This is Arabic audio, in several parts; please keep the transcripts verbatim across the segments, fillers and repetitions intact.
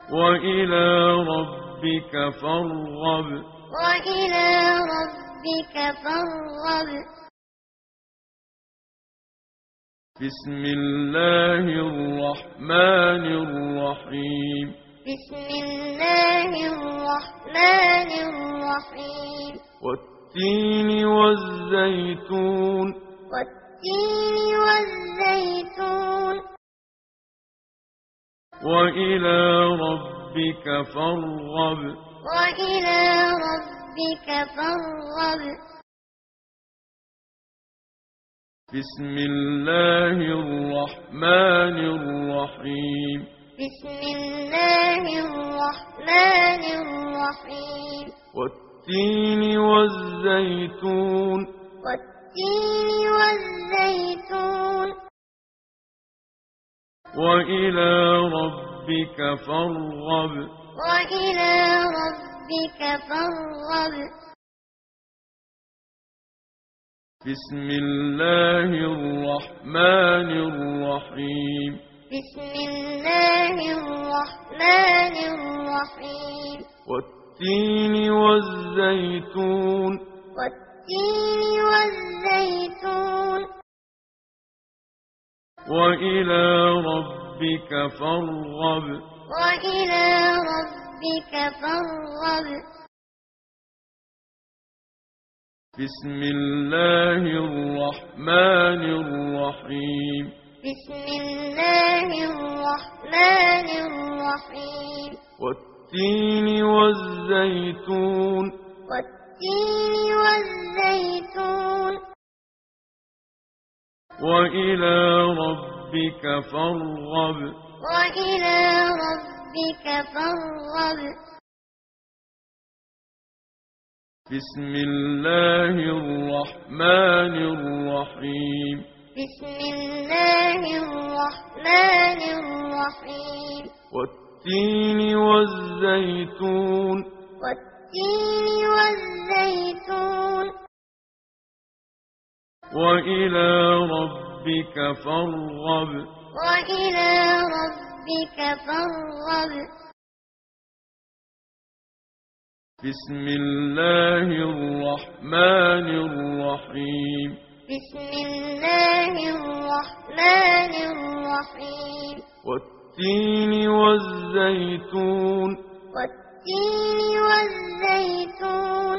وإلى ربك فارغب وإلى ربك فارغب بسم الله الرحمن الرحيم بسم الله الرحمن الرحيم والتين والزيتون والتين والزيتون وإلى ربك فارغب وإلى ربك فارغب بسم الله الرحمن الرحيم بسم الله الرحمن الرحيم والتين والزيتون والتين والزيتون وإلى ربك فارغب وإلى ربك فارغب بسم الله الرحمن الرحيم بسم الله الرحمن الرحيم والتين والزيتون والتين والزيتون وإلى ربك فارغب وإلى ربك فارغب بسم الله الرحمن الرحيم بسم الله الرحمن الرحيم والتين والزيتون والتين والزيتون وإلى ربك فارغب وإلى ربك فارغب بسم الله الرحمن الرحيم بسم الله الرحمن الرحيم والتين والزيتون والتين والزيتون وإلى ربك فارغب وإلى ربك فارغب بسم الله الرحمن الرحيم بسم الله الرحمن الرحيم والتين والزيتون والتين والزيتون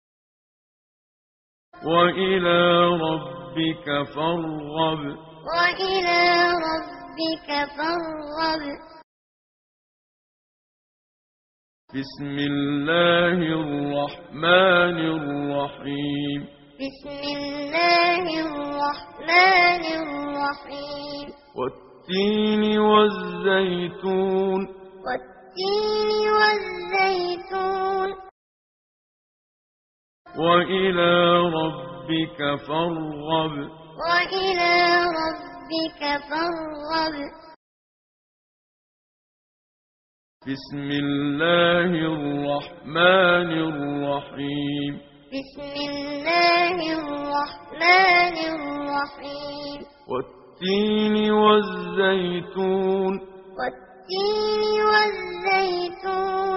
وإلى ربك فارغب وإلى ربك فارغب بسم الله الرحمن الرحيم بسم الله الرحمن الرحيم والتين والزيتون والتين والزيتون وإلى ربك فارغب وإلى ربك فارغب بسم الله الرحمن الرحيم بسم الله الرحمن الرحيم والتين والزيتون والتين والزيتون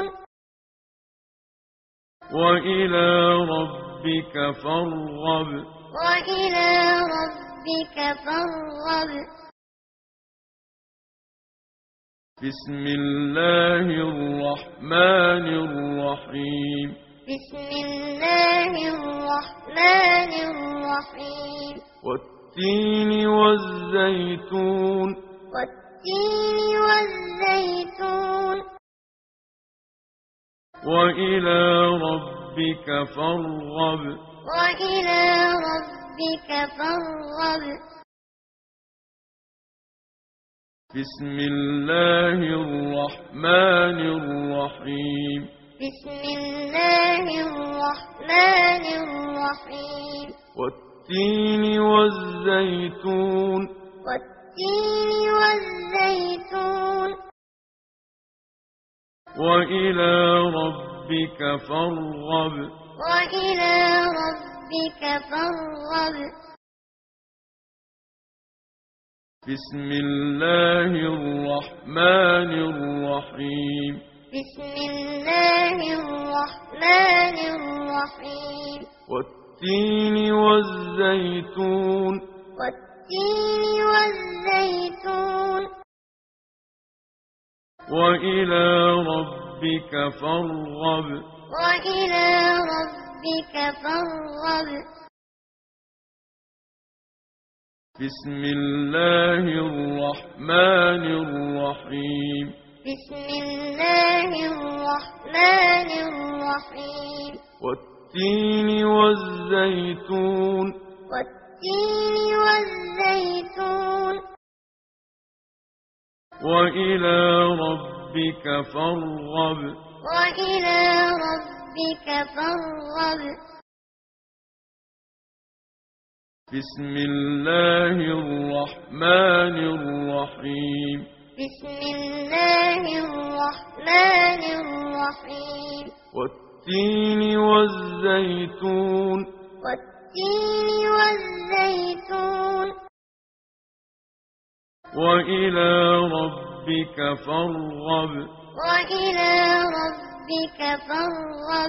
وإلى ربك فارغب وإلى ربك فارغب بسم الله الرحمن الرحيم بسم الله الرحمن الرحيم والتين والزيتون والتين والزيتون وإلى ربك فارغب وإلى ربك فارغب بسم الله الرحمن الرحيم بسم الله الرحمن الرحيم والتين والزيتون والتين والزيتون وإلى ربك فارغب وإلى ربك فارغب بسم الله الرحمن الرحيم بسم الله الرحمن الرحيم والتين والزيتون والتين والزيتون وإلى ربك فارغب وإلى ربك فارغب بسم الله الرحمن الرحيم بسم الله الرحمن الرحيم والتين والزيتون والتين والزيتون وإلى ربك فارغب وإلى ربك فارغب بسم الله الرحمن الرحيم بسم الله الرحمن الرحيم والتين والزيتون والتين والزيتون وإلى ربك فارغب وإلى ربك فارغب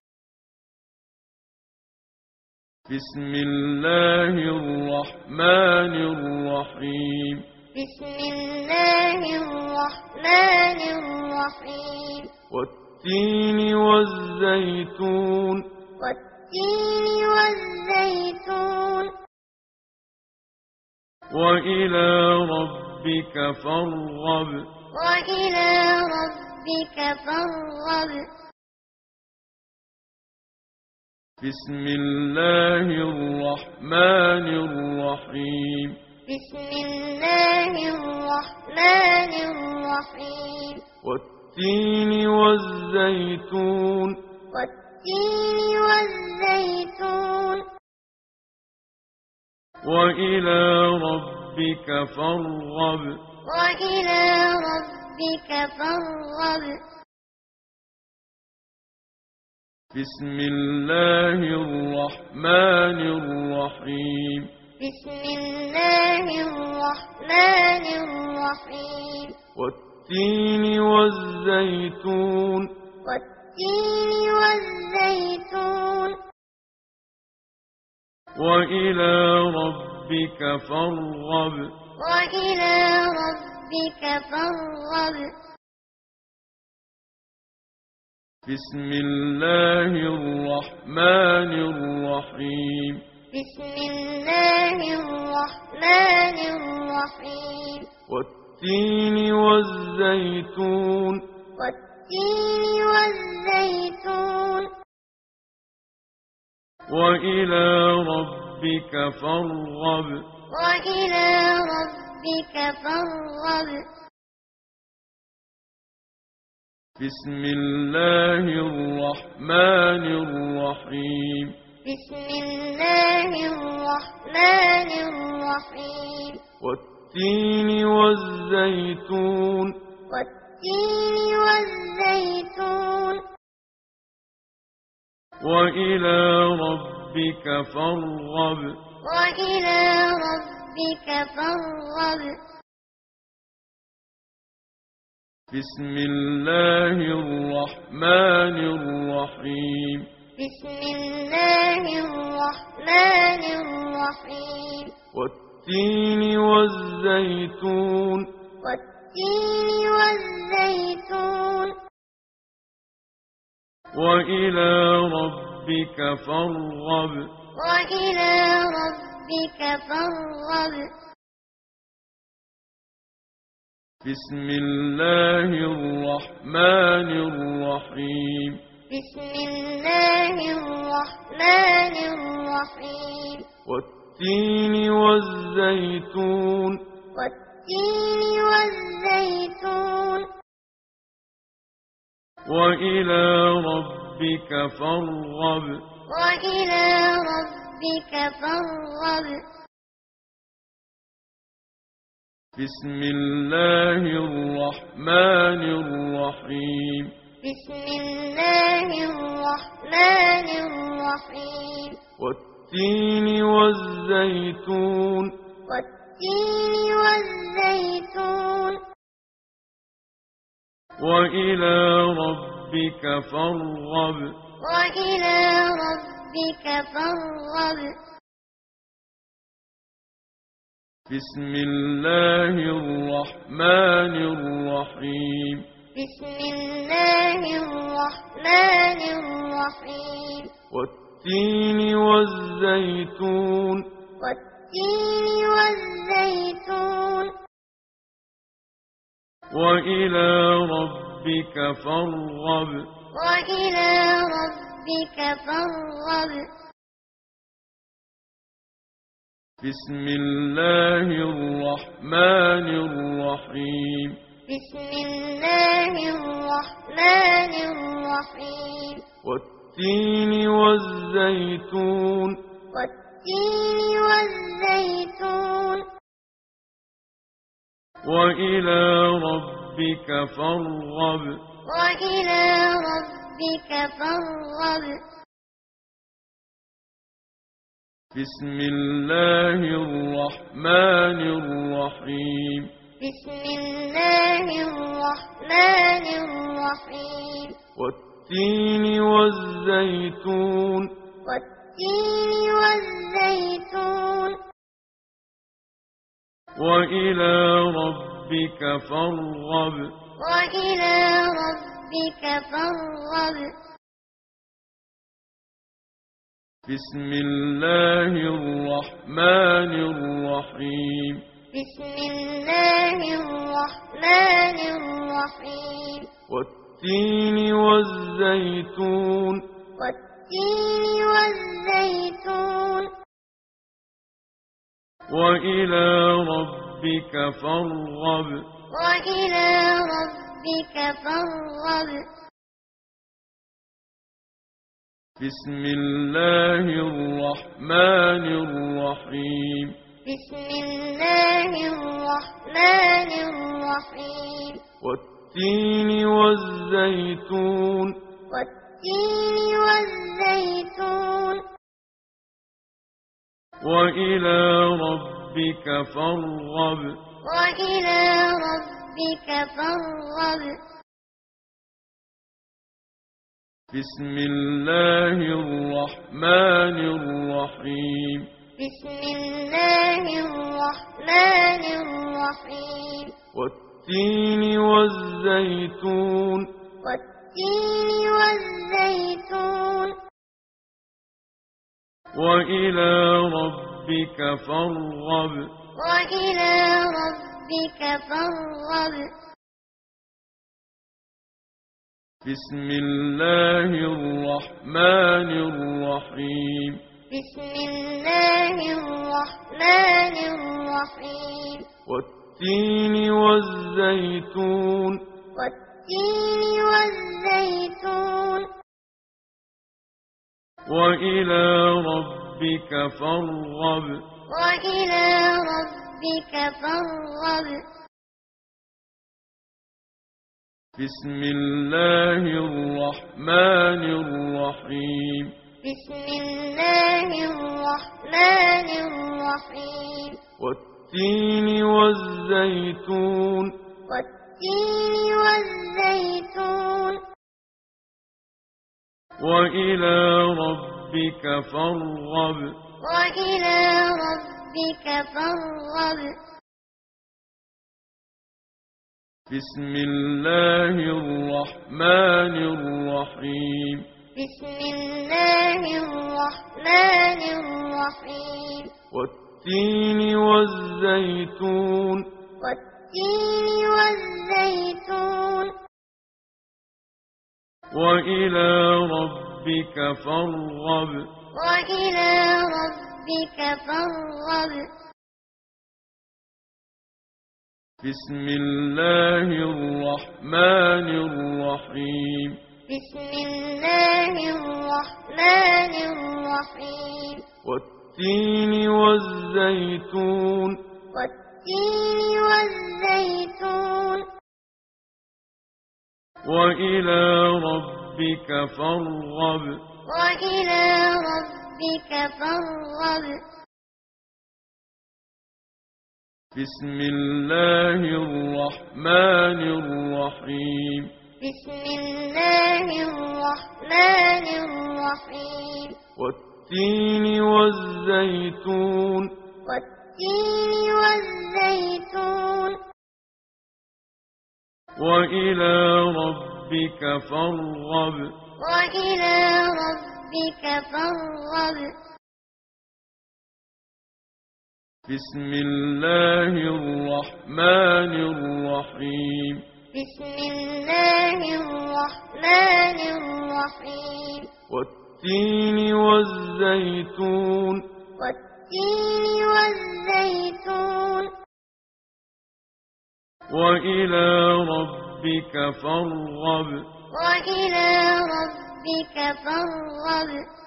بسم الله الرحمن الرحيم بسم الله الرحمن الرحيم والتين والزيتون والتين والزيتون وإلى ربك فارغب وإلى ربك فارغب بسم الله الرحمن الرحيم بسم الله الرحمن الرحيم والتين والزيتون والتين والزيتون وإلى ربك فارغب وإلى ربك فارغب بسم الله الرحمن الرحيم بسم الله الرحمن الرحيم والتين والزيتون والتين والزيتون وإلى ربك فارغب وإلى ربك فارغب بسم الله الرحمن الرحيم بسم الله الرحمن الرحيم والتين والزيتون والتين والزيتون وإلى ربك فارغب وإلى ربك فارغب بسم الله الرحمن الرحيم بسم الله الرحمن الرحيم والتين والزيتون والتين والزيتون وإلى ربك فارغب وإلى ربك فارغب بسم الله الرحمن الرحيم بسم الله الرحمن الرحيم والتين والزيتون والتين والزيتون وإلى ربك فارغب وإلى ربك فارغب بسم الله الرحمن الرحيم بسم الله الرحمن الرحيم والتين والزيتون والتين والزيتون وإلى ربك فارغب وإلى ربك فارغب بسم الله الرحمن الرحيم بسم الله الرحمن الرحيم والتين والزيتون والتين والتين والزيتون وإلى ربك فارغب وإلى ربك فارغب بسم الله الرحمن الرحيم بسم الله الرحمن الرحيم والتين والزيتون والتين والزيتون وإلى ربك فارغب وإلى ربك فارغب بسم الله الرحمن الرحيم بسم الله الرحمن الرحيم والتين والزيتون والتين والزيتون وإلى ربك فارغب وإلى ربك فارغب بسم الله الرحمن الرحيم بسم الله الرحمن الرحيم والتين والزيتون والتين والزيتون وإلى ربك فارغب وإلى ربك فارغب بسم الله الرحمن الرحيم بسم الله الرحمن الرحيم والتين والزيتون والتين والزيتون وإلى ربك فارغب وإلى ربك فارغب بسم الله الرحمن الرحيم بسم الله الرحمن الرحيم والتين والزيتون والتين والزيتون وإلى ربك فارغب وإلى ربك فارغب بسم الله الرحمن الرحيم بسم الله الرحمن الرحيم والتين والزيتون والتين والزيتون وإلى ربك فارغب وإلى ربك فارغب بسم الله الرحمن الرحيم بسم الله الرحمن الرحيم والتين والزيتون والتين والزيتون وإلى ربك فارغب وإلى ربك فارغب بسم الله الرحمن الرحيم بسم الله الرحمن الرحيم والتين والزيتون والتين والزيتون وإلى ربك فارغب وإلى ربك فارغب بسم الله الرحمن الرحيم بسم الله الرحمن الرحيم والتين والزيتون والتين والزيتون وإلى ربك فارغب وإلى ربك فارغب بسم الله الرحمن الرحيم بسم الله الرحمن الرحيم والتين والزيتون والتين والزيتون وإلى ربك فارغب وإلى ربك فارغب بسم الله الرحمن الرحيم بسم الله الرحمن الرحيم والتين والزيتون والتين والزيتون وإلى ربك فارغب وإلى ربك فارغب بسم الله الرحمن الرحيم بسم الله الرحمن الرحيم والتين والزيتون والتين والزيتون وإلى ربك فارغب وإلى ربك فارغب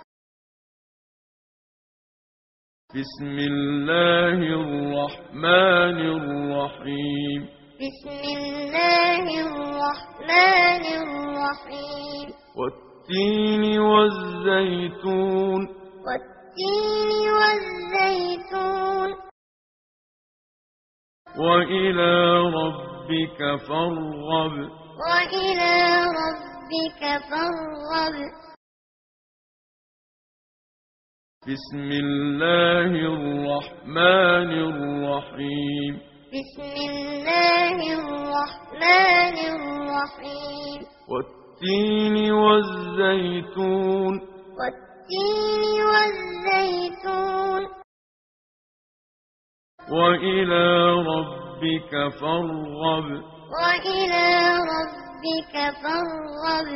بسم الله الرحمن الرحيم بسم الله الرحمن الرحيم والتين والزيتون والتين والزيتون وإلى ربك فارغب وإلى ربك فارغب بسم الله الرحمن الرحيم بسم الله الرحمن الرحيم والتين والزيتون والتين والزيتون وإلى ربك فارغب وإلى ربك فارغب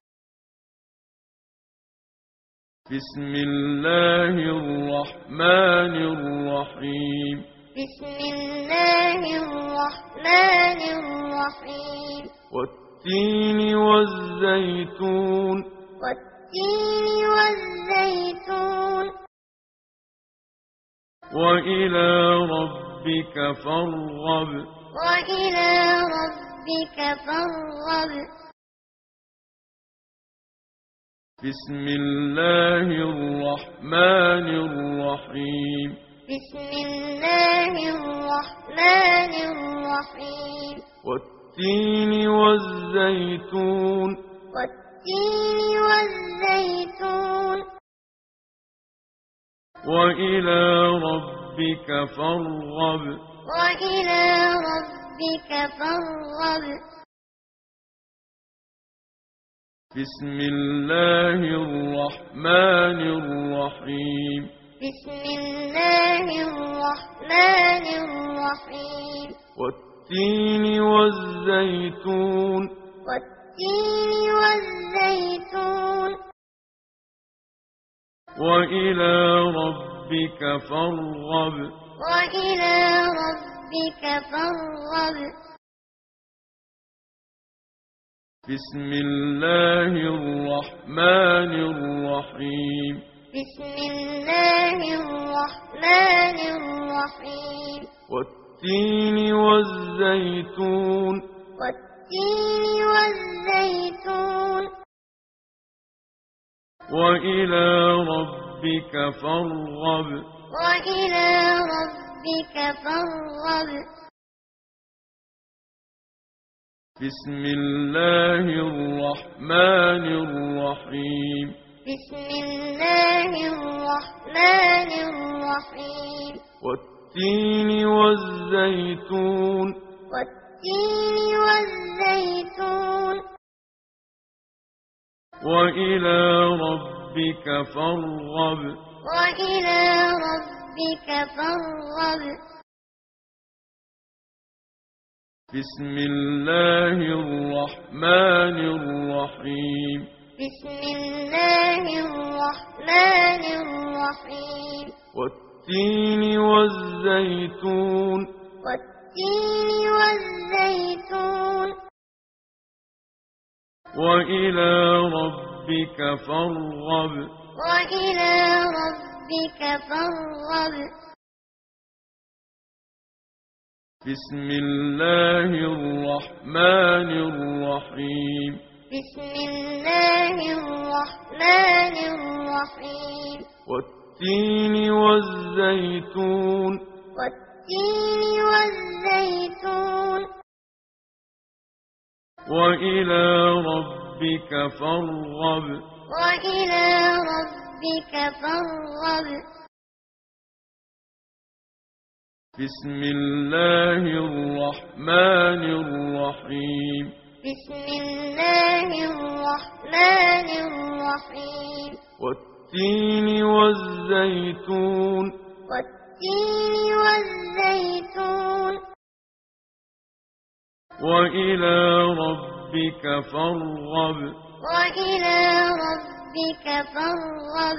بسم الله الرحمن الرحيم بسم الله الرحمن الرحيم والتين والزيتون والتين والزيتون وإلى ربك فارغب وإلى ربك فارغب بسم الله الرحمن الرحيم بسم الله الرحمن الرحيم والتين والزيتون والتين والزيتون وإلى ربك فارغب وإلى ربك فارغب بسم الله الرحمن الرحيم بسم الله الرحمن الرحيم والتين والزيتون والتين والزيتون وإلى ربك فارغب وإلى ربك فارغب بسم الله الرحمن الرحيم بسم الله الرحمن الرحيم والتين والزيتون والتين والزيتون وإلى ربك فارغب وإلى ربك فارغب بسم الله الرحمن الرحيم بسم الله الرحمن الرحيم والتين والزيتون والتين والزيتون وإلى ربك فارغب وإلى ربك فارغب بسم الله الرحمن الرحيم بسم الله الرحمن الرحيم والتين والزيتون والتين والزيتون وإلى ربك فارغب وإلى ربك فارغب بسم الله الرحمن الرحيم بسم الله الرحمن الرحيم والتين والزيتون والتين والزيتون ربك فارغب وإلى ربك فارغب بسم الله الرحمن الرحيم بسم الله الرحمن الرحيم والتين والزيتون والتين والزيتون وإلى ربك فارغب وإلى ربك فارغب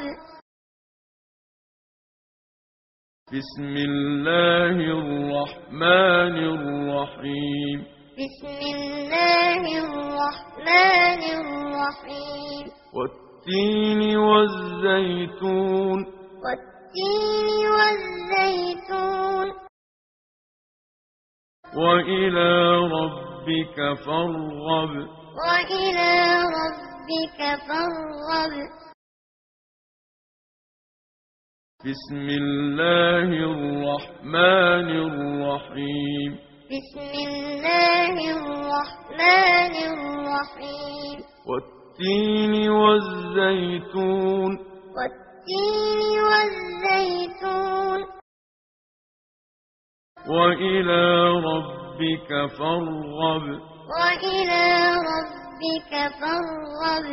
بسم الله الرحمن الرحيم بسم الله الرحمن الرحيم والتين والزيتون والتين والزيتون وإلى ربك فارغب وإلى ربك فارغب بسم الله الرحمن الرحيم بسم الله الرحمن الرحيم والتين والزيتون والتين والزيتون وإلى ربك فارغب وإلى ربك فارغب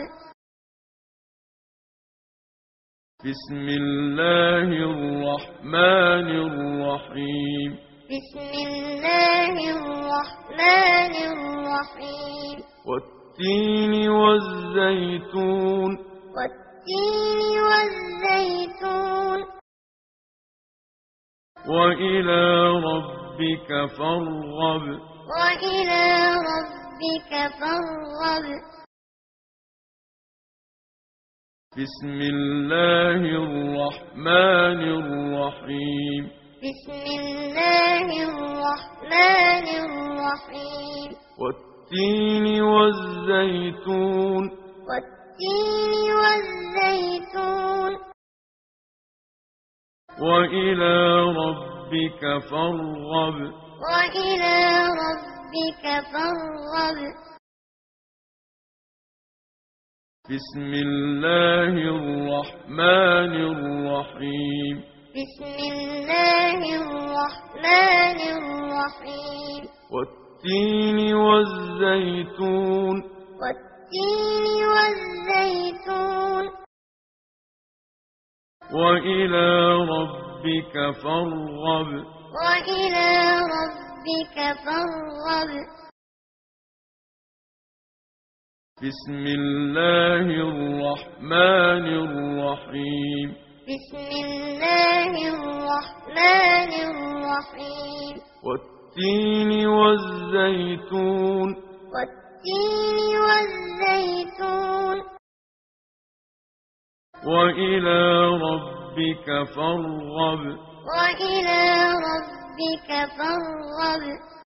بسم الله الرحمن الرحيم بسم الله الرحمن الرحيم والتين والزيتون والتين والزيتون وإلى ربك فارغب وإلى ربك فارغب بسم الله الرحمن الرحيم بسم الله الرحمن الرحيم والتين والزيتون والتين والزيتون وإلى ربك فارغب وإلى ربك فارغب بسم الله الرحمن الرحيم بسم الله الرحمن الرحيم والتين والزيتون والتين والزيتون وإلى ربك فارغب وإلى ربك فارغب بسم الله الرحمن الرحيم بسم الله الرحمن الرحيم والتين والزيتون والتين والزيتون وإلى ربك فارغب وإلى ربك فارغب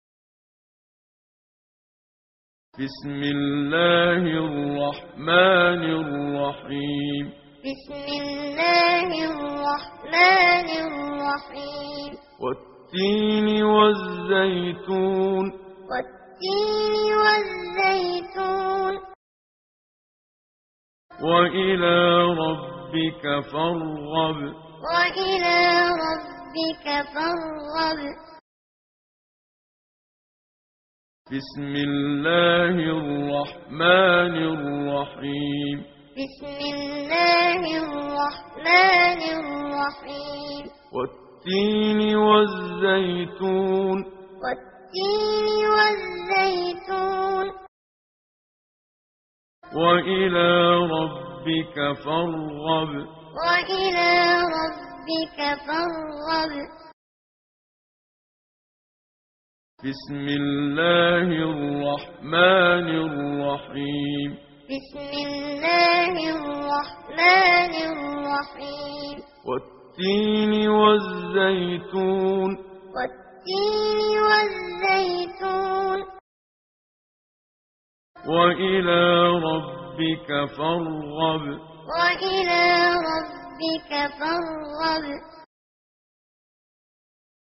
بسم الله الرحمن الرحيم بسم الله الرحمن الرحيم والتين والزيتون والتين والزيتون وإلى ربك فارغب وإلى ربك فارغب بسم الله الرحمن الرحيم بسم الله الرحمن الرحيم والتين والزيتون والتين والزيتون وإلى ربك فارغب وإلى ربك فارغب بسم الله الرحمن الرحيم بسم الله الرحمن الرحيم والتين والزيتون والتين والزيتون وإلى ربك فارغب وإلى ربك فارغب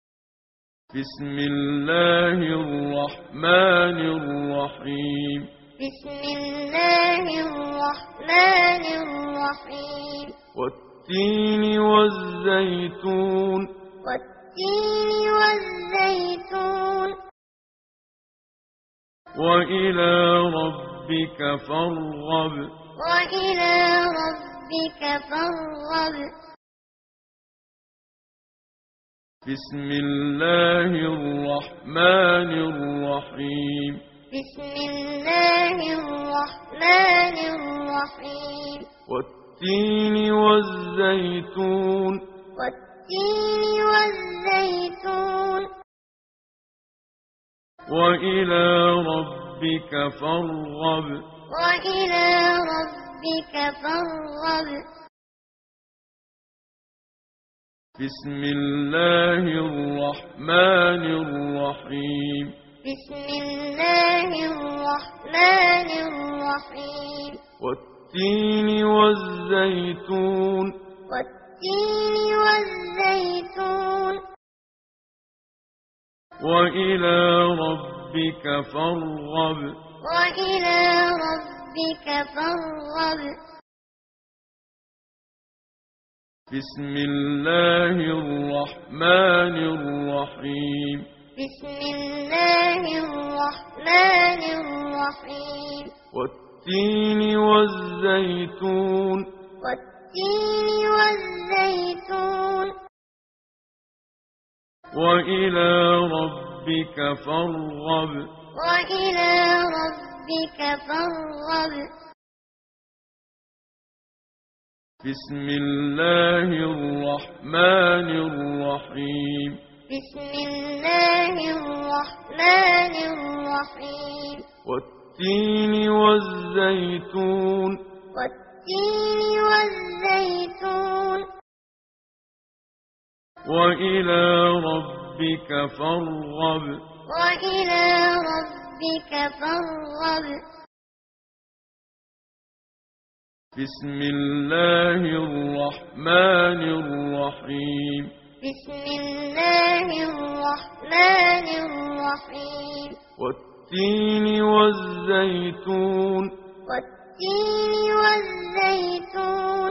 بسم الله الرحمن الرحيم بسم الله الرحمن الرحيم والتين والزيتون والتين والزيتون وإلى ربك فارغب وإلى ربك فارغب بسم الله الرحمن الرحيم بسم الله الرحمن الرحيم والتين والزيتون والتين والزيتون وإلى ربك فارغب وإلى ربك فارغب بسم الله الرحمن الرحيم بسم الله الرحمن الرحيم والتين والزيتون والتين والزيتون وإلى ربك فارغب وإلى ربك فارغب بسم الله الرحمن الرحيم بسم الله الرحمن الرحيم والتين والزيتون والتين والزيتون وإلى ربك فارغب وإلى ربك فارغب بسم الله الرحمن الرحيم بسم الله الرحمن الرحيم والتين والزيتون والتين والزيتون وإلى ربك فارغب وإلى ربك فارغب بسم الله الرحمن الرحيم بسم الله الرحمن الرحيم والتين والزيتون والتين والزيتون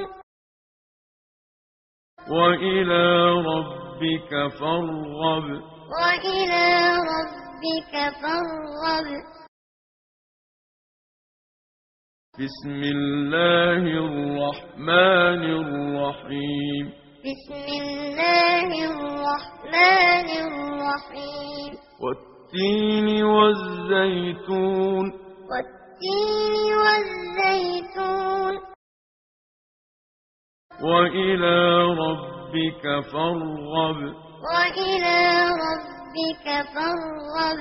وإلى ربك فارغب وإلى ربك فارغب بسم الله الرحمن الرحيم بسم الله الرحمن الرحيم والتين والزيتون والتين والزيتون وإلى ربك فارغب وإلى ربك فارغب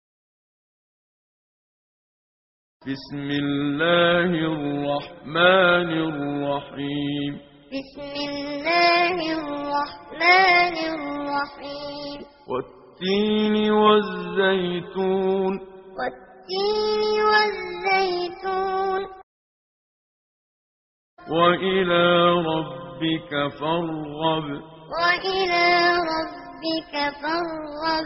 بسم الله الرحمن الرحيم بسم الله الرحمن الرحيم والتين والزيتون والتين والزيتون وإلى ربك فارغب وإلى ربك فارغب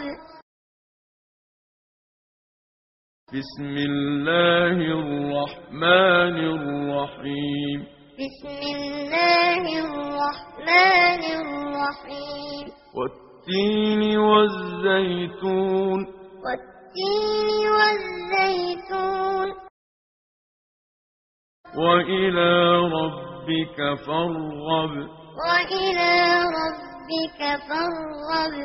بسم الله الرحمن الرحيم بسم الله الرحمن الرحيم والتين والزيتون والتين والزيتون وإلى ربك فارغب وإلى ربك فارغب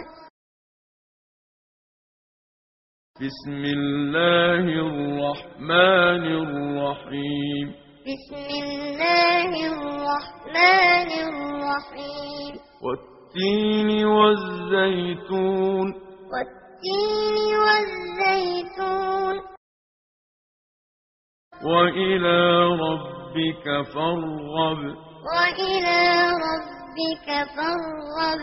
بسم الله الرحمن الرحيم بسم الله الرحمن الرحيم والتين والزيتون والتين والزيتون وإلى ربك فارغب وإلى ربك فارغب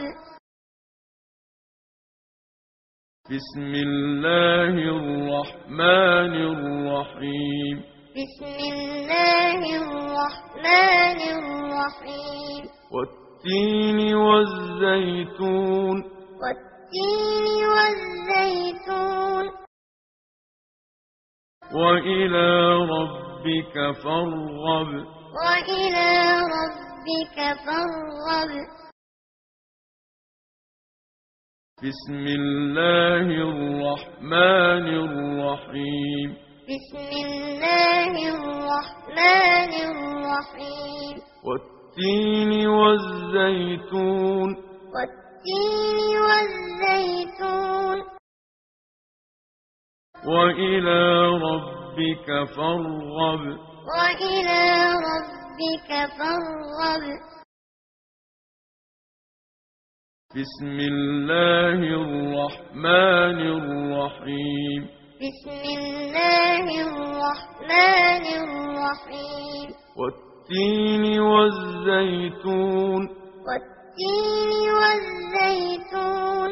بسم الله الرحمن الرحيم بسم الله الرحمن الرحيم والتين والزيتون والتين والزيتون وإلى فارغب وإلى ربك فارغب بسم الله الرحمن الرحيم بسم الله الرحمن الرحيم والتين والزيتون والتين والزيتون وإلى ربك فارغب وإلى ربك فارغب بسم الله الرحمن الرحيم بسم الله الرحمن الرحيم والتين والزيتون والتين والزيتون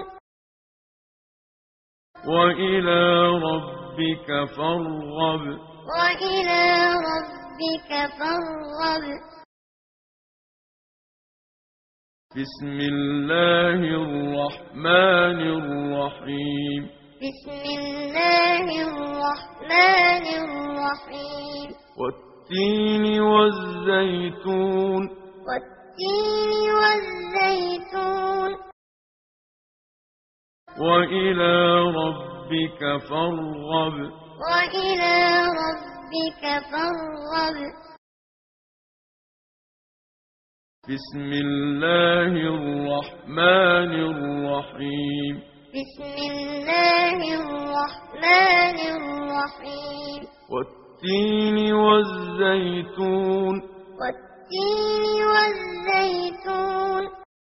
وإلى ربك فارغب وإلى ربك فارغب بسم الله الرحمن الرحيم بسم الله الرحمن الرحيم والتين والزيتون والتين والزيتون وإلى ربك فارغب وإلى ربك فارغب بسم الله الرحمن الرحيم بسم الله الرحمن الرحيم والتين والزيتون والتين والزيتون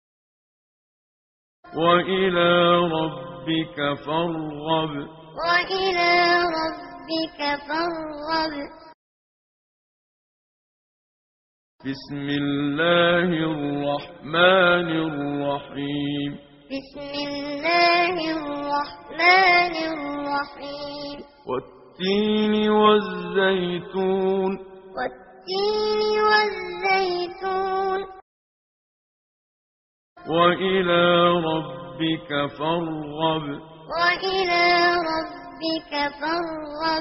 وإلى ربك فارغب وإلى ربك فارغب بسم الله الرحمن الرحيم بسم الله الرحمن الرحيم والتين والزيتون والتين والزيتون وإلى ربك فارغب وإلى ربك فارغب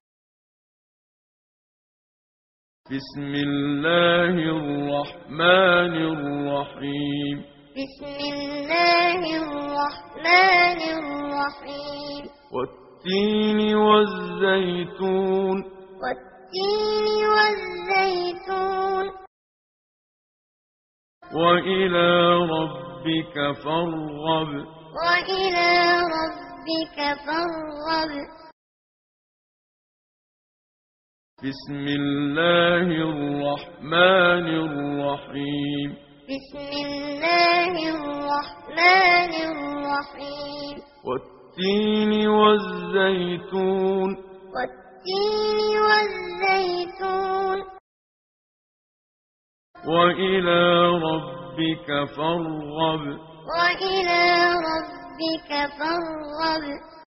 بسم الله الرحمن الرحيم بسم الله الرحمن الرحيم والتين والزيتون والتين والزيتون وإلى ربك فارغب وإلى ربك فارغب بسم الله الرحمن الرحيم بسم الله الرحمن الرحيم والتين والزيتون والتين والزيتون وإلى ربك فارغب وإلى ربك فارغب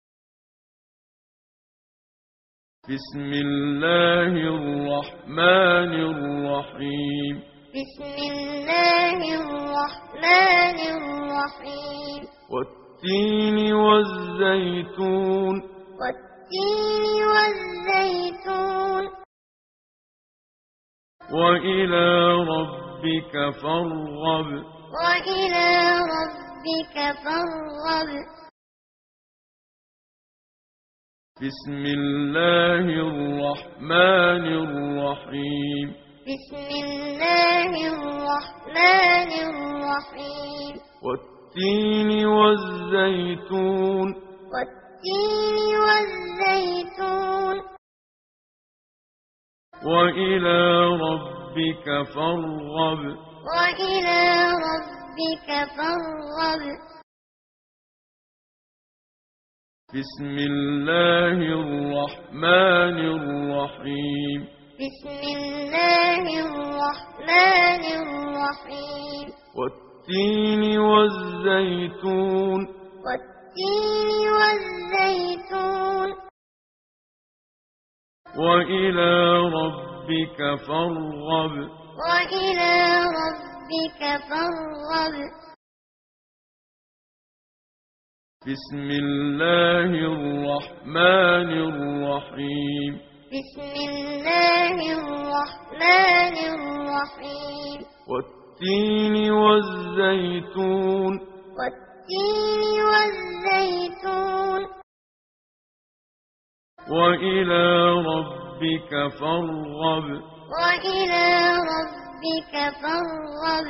بسم الله الرحمن الرحيم بسم الله الرحمن الرحيم والتين والزيتون والتين والزيتون وإلى ربك فارغب وإلى ربك فارغب بسم الله الرحمن الرحيم بسم الله الرحمن الرحيم والتين والزيتون والتين والزيتون وإلى ربك فارغب وإلى ربك فارغب بسم الله الرحمن الرحيم بسم الله الرحمن الرحيم والتين والزيتون والتين والزيتون وإلى ربك فارغب وإلى ربك فارغب بسم الله الرحمن الرحيم بسم الله الرحمن الرحيم والتين والزيتون والتين والزيتون وإلى ربك فارغب وإلى ربك فارغب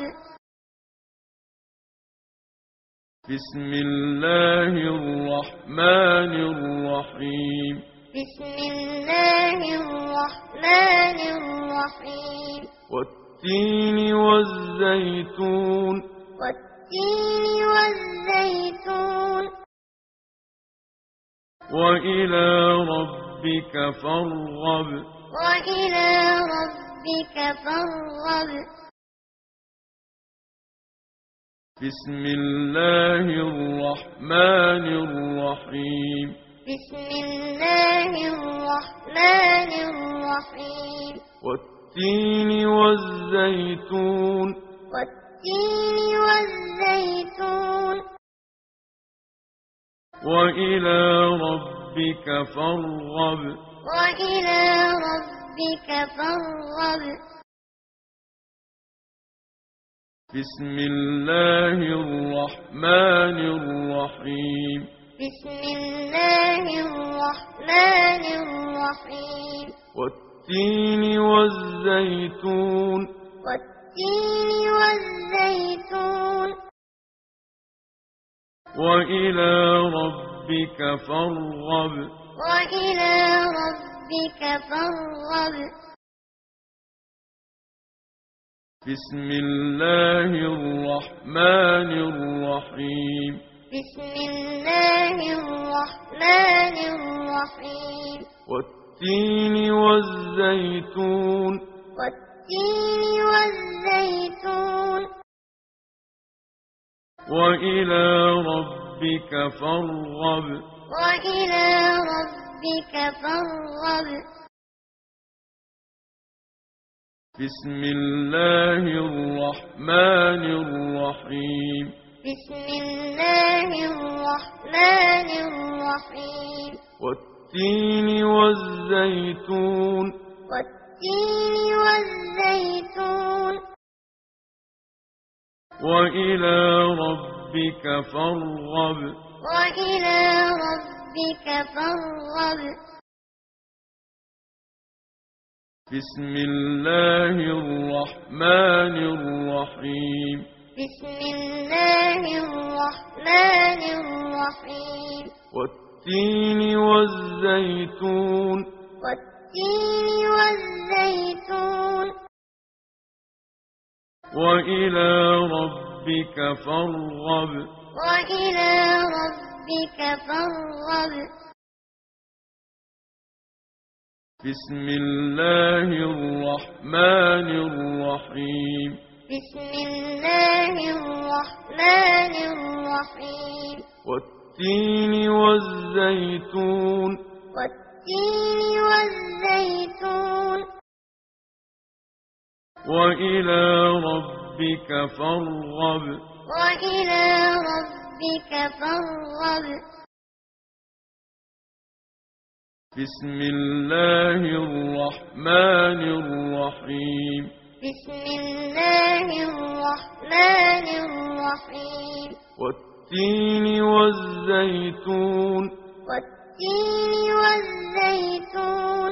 بسم الله الرحمن الرحيم بسم الله الرحمن الرحيم والتين والزيتون والتين والزيتون وإلى ربك فارغب وإلى ربك فارغب بسم الله الرحمن الرحيم بسم الله الرحمن الرحيم والتين والزيتون والتين والزيتون وإلى ربك فارغب وإلى ربك فارغب بسم الله الرحمن الرحيم بسم الله الرحمن الرحيم والتين والزيتون والتين والزيتون وإلى ربك فارغب وإلى ربك فارغب بسم الله الرحمن الرحيم بسم الله الرحمن الرحيم والتين والزيتون والتين والزيتون وإلى ربك فارغب وإلى ربك فارغب بسم الله الرحمن الرحيم بسم الله الرحمن الرحيم والتين والزيتون والتين والزيتون وإلى ربك فارغب وإلى ربك فارغب بسم الله الرحمن الرحيم بسم الله الرحمن الرحيم والتين والزيتون والتين والزيتون وإلى ربك فارغب وإلى ربك فارغب بسم الله الرحمن الرحيم بسم الله الرحمن الرحيم والتين والزيتون والتين والزيتون وإلى ربك فارغب وإلى ربك فارغب بسم الله الرحمن الرحيم بسم الله الرحمن الرحيم والتين والزيتون والتين والزيتون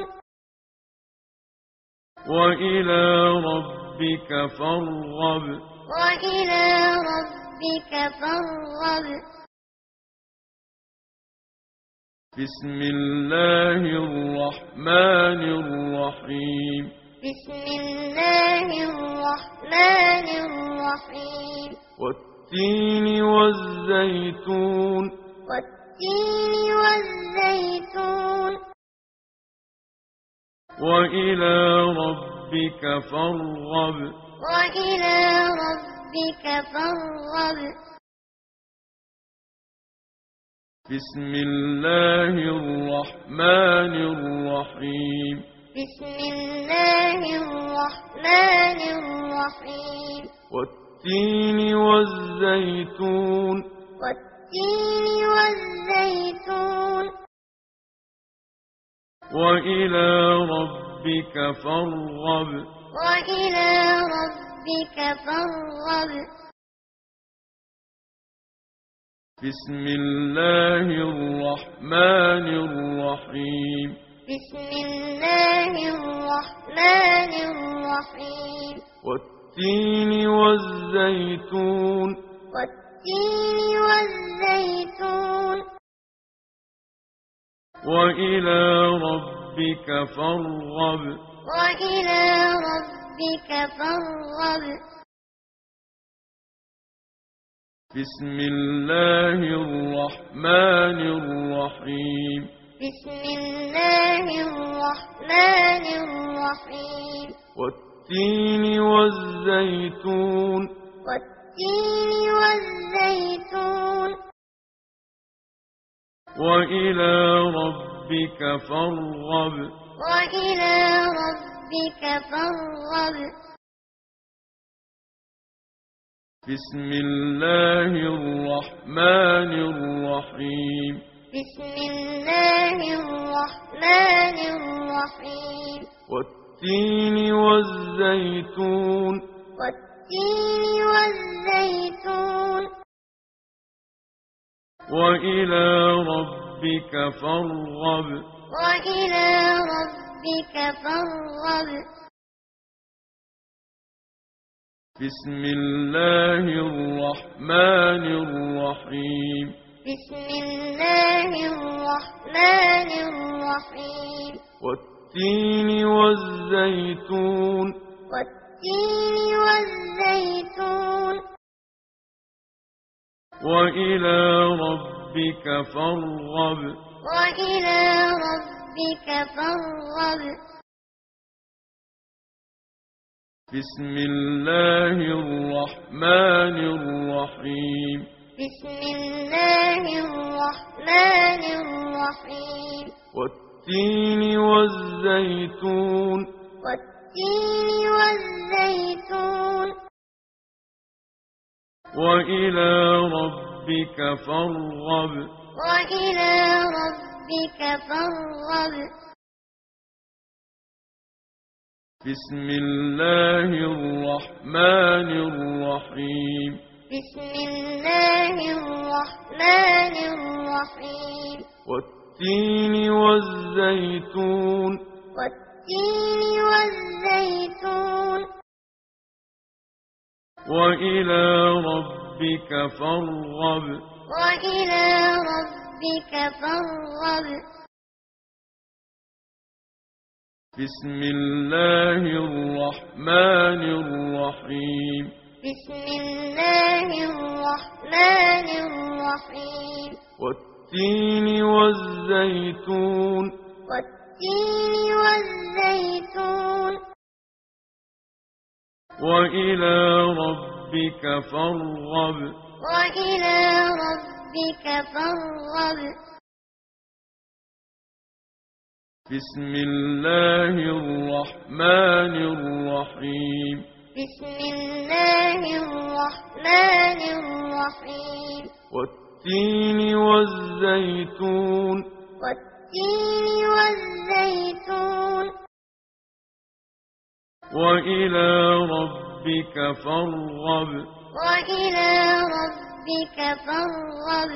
وإلى ربك فارغب وإلى ربك فارغب بسم الله الرحمن الرحيم بسم الله الرحمن الرحيم والتين والزيتون والتين والزيتون وإلى ربك فارغب وإلى ربك فارغب بسم الله الرحمن الرحيم بسم الله الرحمن الرحيم والتين والزيتون والتين والزيتون وإلى ربك فارغب وإلى ربك فارغب بسم الله الرحمن الرحيم بسم الله الرحمن الرحيم والتين والزيتون والتين والزيتون وإلى ربك فارغب وإلى ربك فارغب بسم الله الرحمن الرحيم بسم الله الرحمن الرحيم والتين والزيتون والتين والزيتون وإلى ربك فارغب وإلى ربك فارغب بسم الله الرحمن الرحيم بسم الله الرحمن الرحيم والتين والزيتون والتين والزيتون وإلى ربك فارغب وإلى ربك فارغب بسم الله الرحمن الرحيم بسم الله الرحمن الرحيم والتين والزيتون والتين والزيتون وإلى ربك فارغب وإلى ربك فارغب بسم الله الرحمن الرحيم بسم الله الرحمن الرحيم والتين والزيتون والتين والزيتون وإلى ربك فارغب وإلى ربك فارغب بسم الله الرحمن الرحيم بسم الله الرحمن الرحيم والتين والزيتون والتين والزيتون وإلى ربك فارغب وإلى ربك فارغب بسم الله الرحمن الرحيم بسم الله الرحمن الرحيم والتين والزيتون والتين والزيتون وإلى ربك فارغب وإلى ربك فارغب بسم الله الرحمن الرحيم بسم الله الرحمن الرحيم والتين والزيتون والتين والزيتون وإلى ربك فارغب وإلى ربك فارغب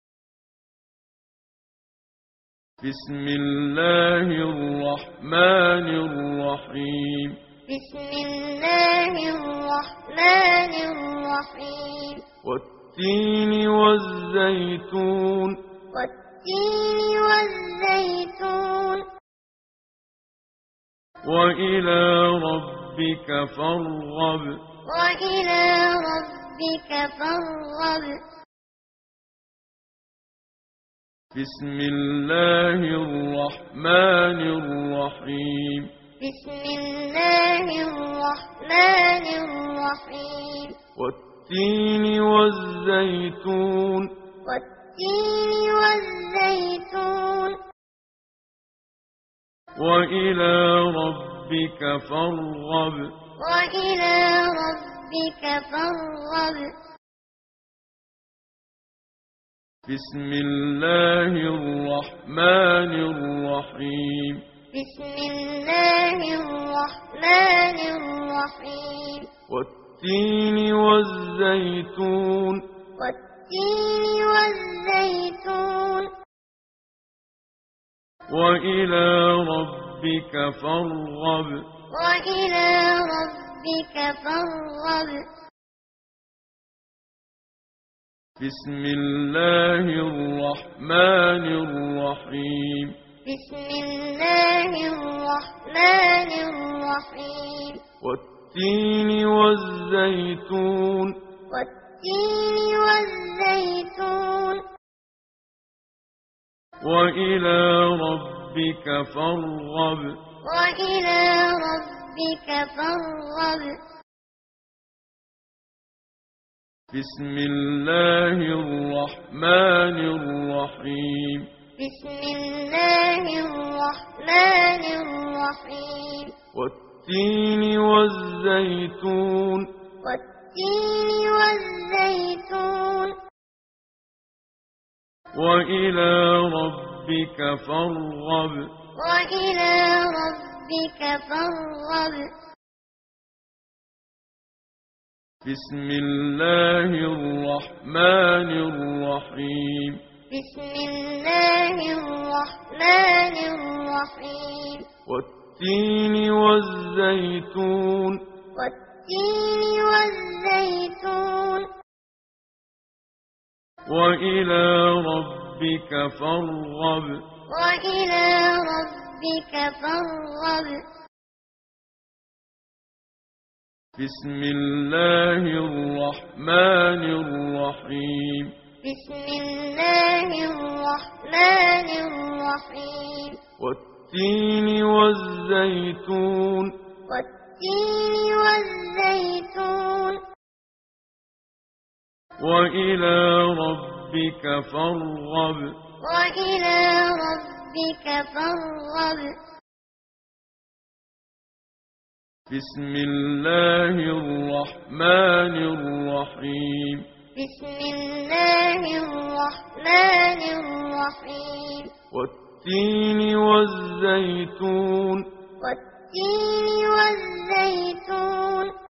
بسم الله الرحمن الرحيم بسم الله الرحمن الرحيم والتين والزيتون والتين والزيتون وإلى ربك فارغب وإلى ربك فارغب بسم الله الرحمن الرحيم بسم الله الرحمن الرحيم والتين والزيتون والتين والزيتون وإلى ربك فارغب وإلى ربك فارغب بسم الله الرحمن الرحيم بسم الله الرحمن الرحيم والتين والزيتون والتين والزيتون وإلى ربك فارغب وإلى ربك فارغب بسم الله الرحمن الرحيم بسم الله الرحمن الرحيم والتين والزيتون والتين والزيتون وإلى ربك فارغب وإلى ربك فارغب بسم الله الرحمن الرحيم بسم الله الرحمن الرحيم والتين والزيتون والتين والزيتون وإلى ربك فارغب وإلى ربك فارغب بسم الله الرحمن الرحيم بسم الله الرحمن الرحيم والتين والزيتون والتين والزيتون وإلى ربك فارغب وإلى ربك فارغب بسم الله الرحمن الرحيم بسم الله الرحمن الرحيم والتين والزيتون والتين والزيتون وإلى ربك فارغب وإلى ربك فارغب بسم الله الرحمن الرحيم بسم الله الرحمن الرحيم والتين والزيتون والتين والزيتون